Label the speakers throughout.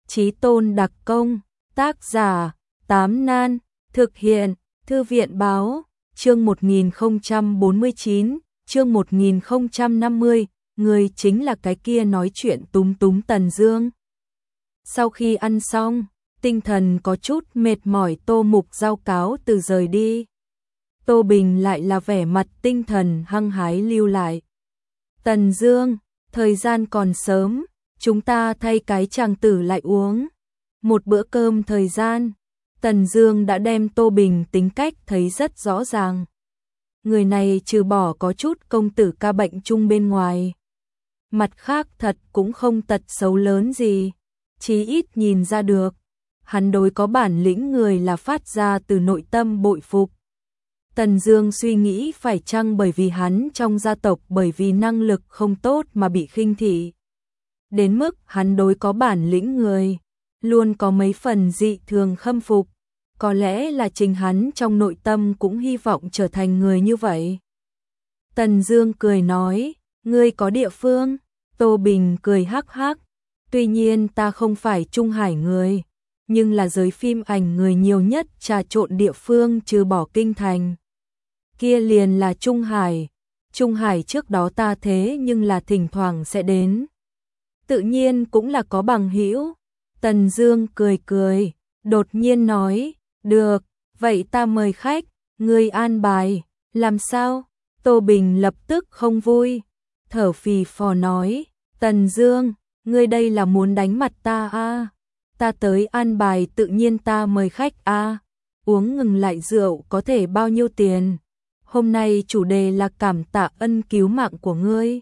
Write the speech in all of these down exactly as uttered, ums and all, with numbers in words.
Speaker 1: Chí Tôn đặc công, tác giả, Tám Nan, thực hiện, Thư viện báo, chương một nghìn không trăm bốn mươi chín, chương một nghìn không trăm năm mươi, người chính là cái kia nói chuyện túm túm Tần Dương. Sau khi ăn xong, tinh thần có chút mệt mỏi Tô Mục Giao cáo từ rời đi. Tô Bình lại là vẻ mặt tinh thần hăng hái lưu lại. Tần Dương, thời gian còn sớm, chúng ta thay cái tràng tử lại uống. Một bữa cơm thời gian, Tần Dương đã đem Tô Bình tính cách thấy rất rõ ràng. Người này trừ bỏ có chút công tử ca bệnh chung bên ngoài, mặt khác thật cũng không tật xấu lớn gì, chí ít nhìn ra được, hắn đối có bản lĩnh người là phát ra từ nội tâm bội phục. Tần Dương suy nghĩ phải chăng bởi vì hắn trong gia tộc bởi vì năng lực không tốt mà bị khinh thị. Đến mức hắn đối có bản lĩnh người, luôn có mấy phần dị thường khâm phục. Có lẽ là chính hắn trong nội tâm cũng hy vọng trở thành người như vậy. Tần Dương cười nói, ngươi có địa phương? Tô Bình cười hắc hắc, tuy nhiên ta không phải Trung Hải người, nhưng là giới phim ảnh người nhiều nhất trà trộn địa phương trừ bỏ kinh thành. Kia liền là Trung Hải, Trung Hải trước đó ta thế nhưng là thỉnh thoảng sẽ đến. Tự nhiên cũng là có bằng hữu. Tần Dương cười cười, đột nhiên nói, được, vậy ta mời khách, ngươi an bài, làm sao? Tô Bình lập tức không vui, thở phì phò nói, Tần Dương, ngươi đây là muốn đánh mặt ta à? Ta tới an bài tự nhiên ta mời khách à? Uống ngừng lại rượu có thể bao nhiêu tiền? Hôm nay chủ đề là cảm tạ ân cứu mạng của ngươi.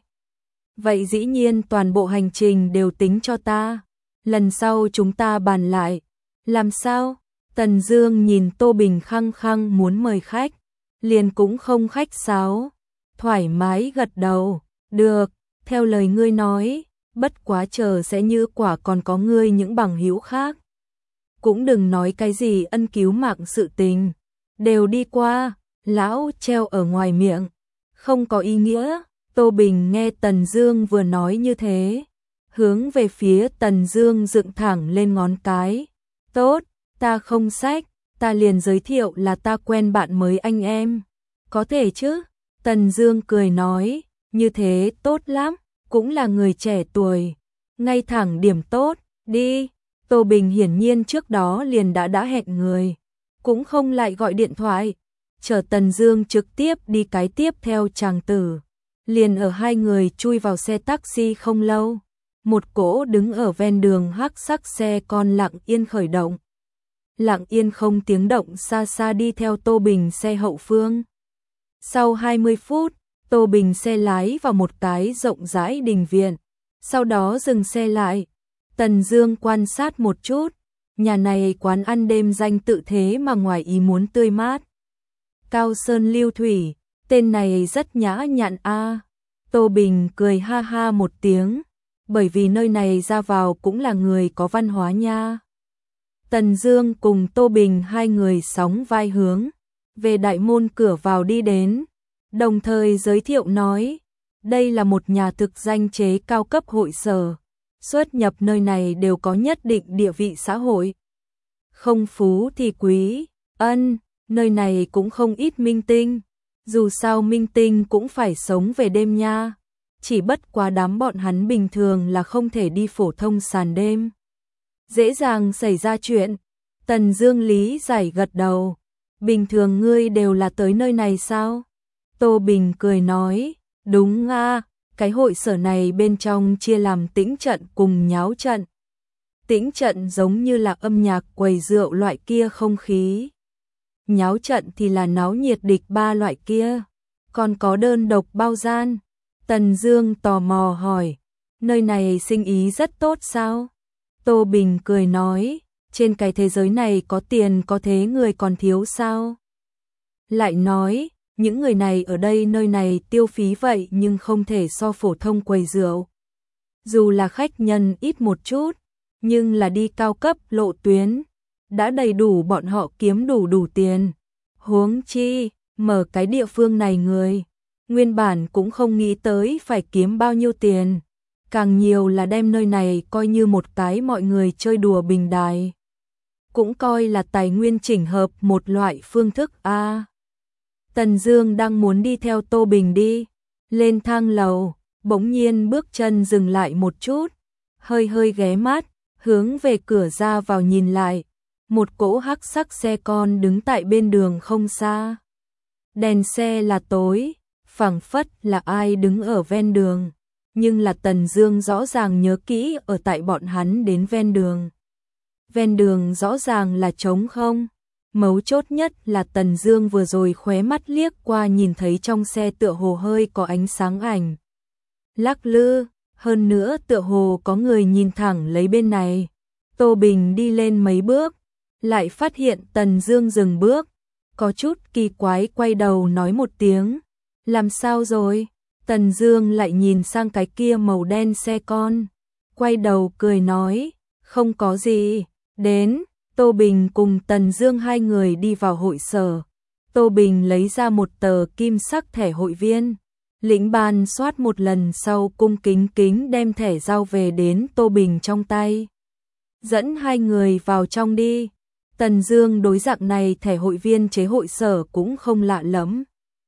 Speaker 1: Vậy dĩ nhiên toàn bộ hành trình đều tính cho ta. Lần sau chúng ta bàn lại. Làm sao? Tần Dương nhìn Tô Bình khăng khăng muốn mời khách, liền cũng không khách sáo, thoải mái gật đầu, được, theo lời ngươi nói, bất quá chờ sẽ như quả còn có ngươi những bằng hữu khác. Cũng đừng nói cái gì ân cứu mạng sự tình, đều đi qua, lão treo ở ngoài miệng, không có ý nghĩa. Tô Bình nghe Tần Dương vừa nói như thế, hướng về phía Tần Dương dựng thẳng lên ngón cái, tốt, ta không sách, ta liền giới thiệu là ta quen bạn mới anh em. Có thể chứ? Tần Dương cười nói, như thế tốt lắm, cũng là người trẻ tuổi, ngay thẳng điểm tốt, đi. Tô Bình hiển nhiên trước đó liền đã đã hẹn người, cũng không lại gọi điện thoại, chờ Tần Dương trực tiếp đi cái tiếp theo tràng tử. Liền ở hai người chui vào xe taxi không lâu, một cỗ đứng ở ven đường hắc sắc xe con lặng yên khởi động. Lặng yên không tiếng động xa xa đi theo Tô Bình xe hậu phương. Sau hai mươi phút, Tô Bình xe lái vào một cái rộng rãi đình viện, sau đó dừng xe lại. Tần Dương quan sát một chút, nhà này quán ăn đêm danh tự thế mà ngoài ý muốn tươi mát. Cao Sơn Lưu Thủy, tên này rất nhã nhặn a. À. Tô Bình cười ha ha một tiếng, bởi vì nơi này ra vào cũng là người có văn hóa nha. Tần Dương cùng Tô Bình hai người sóng vai hướng về đại môn cửa vào đi đến, đồng thời giới thiệu nói, đây là một nhà thực danh chế cao cấp hội sở, xuất nhập nơi này đều có nhất định địa vị xã hội. Không phú thì quý, ân, nơi này cũng không ít minh tinh, dù sao minh tinh cũng phải sống về đêm nha, chỉ bất quá đám bọn hắn bình thường là không thể đi phổ thông sàn đêm. Dễ dàng xảy ra chuyện. Tần Dương lý giải gật đầu, bình thường ngươi đều là tới nơi này sao? Tô Bình cười nói, đúng a, cái hội sở này bên trong chia làm tĩnh trận cùng nháo trận. Tĩnh trận giống như là âm nhạc quầy rượu loại kia không khí. Nháo trận thì là náo nhiệt địch ba loại kia, còn có đơn độc bao gian. Tần Dương tò mò hỏi, nơi này sinh ý rất tốt sao? Tô Bình cười nói, trên cái thế giới này có tiền có thế người còn thiếu sao? Lại nói, những người này ở đây nơi này tiêu phí vậy nhưng không thể so phổ thông quầy rượu. Dù là khách nhân ít một chút, nhưng là đi cao cấp lộ tuyến, đã đầy đủ bọn họ kiếm đủ đủ tiền. Huống chi, mở cái địa phương này người, nguyên bản cũng không nghĩ tới phải kiếm bao nhiêu tiền, càng nhiều là đem nơi này coi như một cái mọi người chơi đùa bình đài. Cũng coi là tài nguyên chỉnh hợp một loại phương thức a. À, Tần Dương đang muốn đi theo Tô Bình đi lên thang lầu, bỗng nhiên bước chân dừng lại một chút, hơi hơi ghé mắt, hướng về cửa ra vào nhìn lại, một cỗ hắc sắc xe con đứng tại bên đường không xa. Đèn xe là tối, phảng phất là ai đứng ở ven đường, nhưng là Tần Dương rõ ràng nhớ kỹ ở tại bọn hắn đến ven đường. Ven đường rõ ràng là trống không. Mấu chốt nhất là Tần Dương vừa rồi khóe mắt liếc qua nhìn thấy trong xe tựa hồ hơi có ánh sáng ảnh lắc lư, hơn nữa tựa hồ có người nhìn thẳng lấy bên này. Tô Bình đi lên mấy bước, lại phát hiện Tần Dương dừng bước, có chút kỳ quái quay đầu nói một tiếng, làm sao rồi? Tần Dương lại nhìn sang cái kia màu đen xe con, quay đầu cười nói, không có gì, đến. Tô Bình cùng Tần Dương hai người đi vào hội sở. Tô Bình lấy ra một tờ kim sắc thẻ hội viên. Lĩnh Ban soát một lần sau cung kính kính đem thẻ giao về đến Tô Bình trong tay. Dẫn hai người vào trong đi. Tần Dương đối dạng này thẻ hội viên chế hội sở cũng không lạ lắm.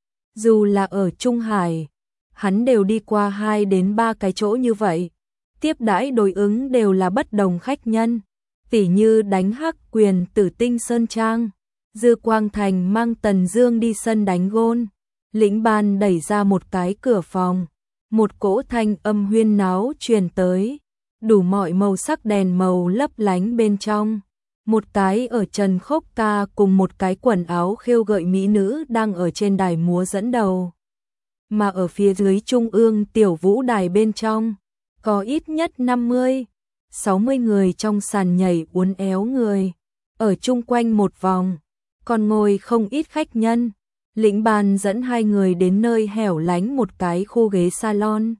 Speaker 1: Dù là ở Trung Hải, hắn đều đi qua hai đến ba cái chỗ như vậy. Tiếp đãi đối ứng đều là bất đồng khách nhân. Tỉ như đánh Hắc Quyền Tử Tinh Sơn Trang, Dư Quang Thành mang Tần Dương đi sân đánh gôn. Lĩnh Ban đẩy ra một cái cửa phòng, một cỗ thanh âm huyên náo truyền tới, đủ mọi màu sắc đèn màu lấp lánh bên trong. Một cái ở trần khốc ca cùng một cái quần áo khêu gợi mỹ nữ đang ở trên đài múa dẫn đầu. Mà ở phía dưới trung ương tiểu vũ đài bên trong, có ít nhất năm mươi, sáu mươi người trong sàn nhảy uốn éo người, ở chung quanh một vòng, còn ngồi không ít khách nhân. Lĩnh Ban dẫn hai người đến nơi hẻo lánh một cái khu ghế salon.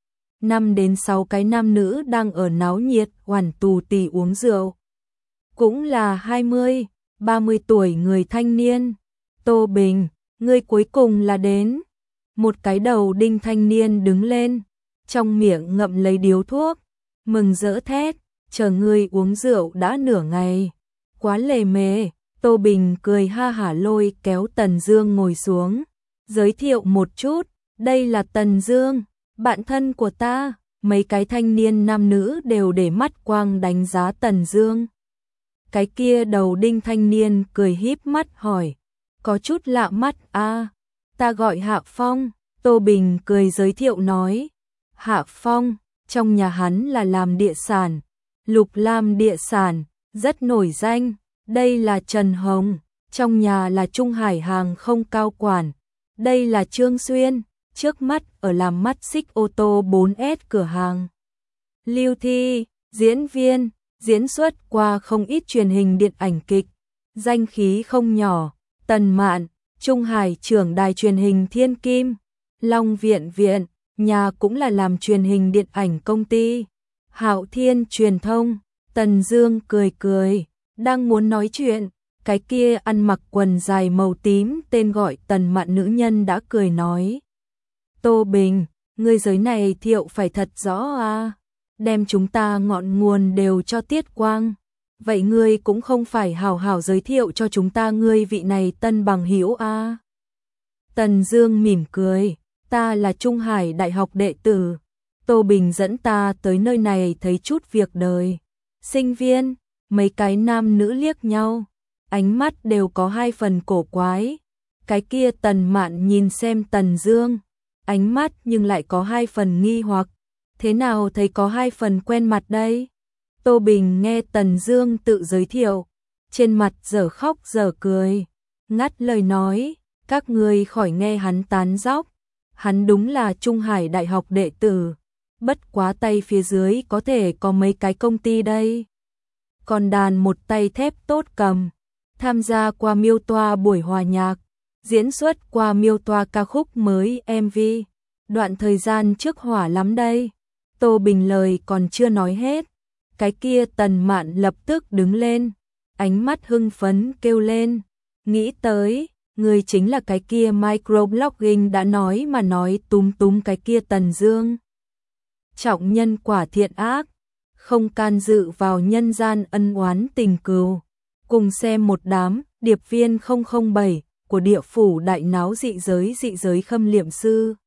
Speaker 1: Năm đến sáu cái nam nữ đang ở náo nhiệt oản tù tì uống rượu. Cũng là hai mươi, ba mươi tuổi người thanh niên. Tô Bình, ngươi cuối cùng là đến. Một cái đầu đinh thanh niên đứng lên, trong miệng ngậm lấy điếu thuốc, mừng rỡ thét, chờ ngươi uống rượu đã nửa ngày. Quá lề mề. Tô Bình cười ha hả lôi kéo Tần Dương ngồi xuống, giới thiệu một chút, đây là Tần Dương, bạn thân của ta. Mấy cái thanh niên nam nữ đều để mắt quang đánh giá Tần Dương. Cái kia đầu đinh thanh niên cười híp mắt hỏi, có chút lạ mắt a, à, ta gọi Hạ Phong. Tô Bình cười giới thiệu nói, Hạ Phong, trong nhà hắn là làm địa sản, Lục Lam địa sản, rất nổi danh. Đây là Trần Hồng, trong nhà là Trung Hải hàng không cao quản. Đây là Trương Xuyên, trước mắt ở làm mắt xích ô tô bốn S cửa hàng. Lưu Thi, diễn viên, diễn xuất qua không ít truyền hình điện ảnh kịch, danh khí không nhỏ. Tần Mạn, Trung Hải trưởng đài truyền hình Thiên Kim. Long Viện Viện, nhà cũng là làm truyền hình điện ảnh công ty. Hạo Thiên truyền thông. Tần Dương cười cười, đang muốn nói chuyện, cái kia ăn mặc quần dài màu tím tên gọi Tần Mạn nữ nhân đã cười nói, Tô Bình, ngươi giới này thiệu phải thật rõ à, đem chúng ta ngọn nguồn đều cho tiết quang. Vậy ngươi cũng không phải hào hào giới thiệu cho chúng ta ngươi vị này tân bằng hữu à. Tần Dương mỉm cười, ta là Trung Hải Đại học đệ tử, Tô Bình dẫn ta tới nơi này thấy chút việc đời. Sinh viên. Mấy cái nam nữ liếc nhau, ánh mắt đều có hai phần cổ quái. Cái kia Tần Mạn nhìn xem Tần Dương, ánh mắt nhưng lại có hai phần nghi hoặc. Thế nào thấy có hai phần quen mặt đây? Tô Bình nghe Tần Dương tự giới thiệu, trên mặt dở khóc dở cười, ngắt lời nói, các ngươi khỏi nghe hắn tán dóc. Hắn đúng là Trung Hải Đại học đệ tử, bất quá tay phía dưới có thể có mấy cái công ty đây. Còn đàn một tay thép tốt cầm, tham gia qua miêu toa buổi hòa nhạc, diễn xuất qua miêu toa ca khúc mới em vê, đoạn thời gian trước hỏa lắm đây. Tô Bình lời còn chưa nói hết, cái kia Tần Mạn lập tức đứng lên, ánh mắt hưng phấn kêu lên, nghĩ tới, người chính là cái kia microblogging đã nói mà nói túm túm cái kia Tần Dương. trọng nhân quả thiện ác, không can dự vào nhân gian ân oán tình cừu. Cùng xem một đám điệp viên không không bảy của địa phủ đại náo dị giới dị giới khâm liệm sư.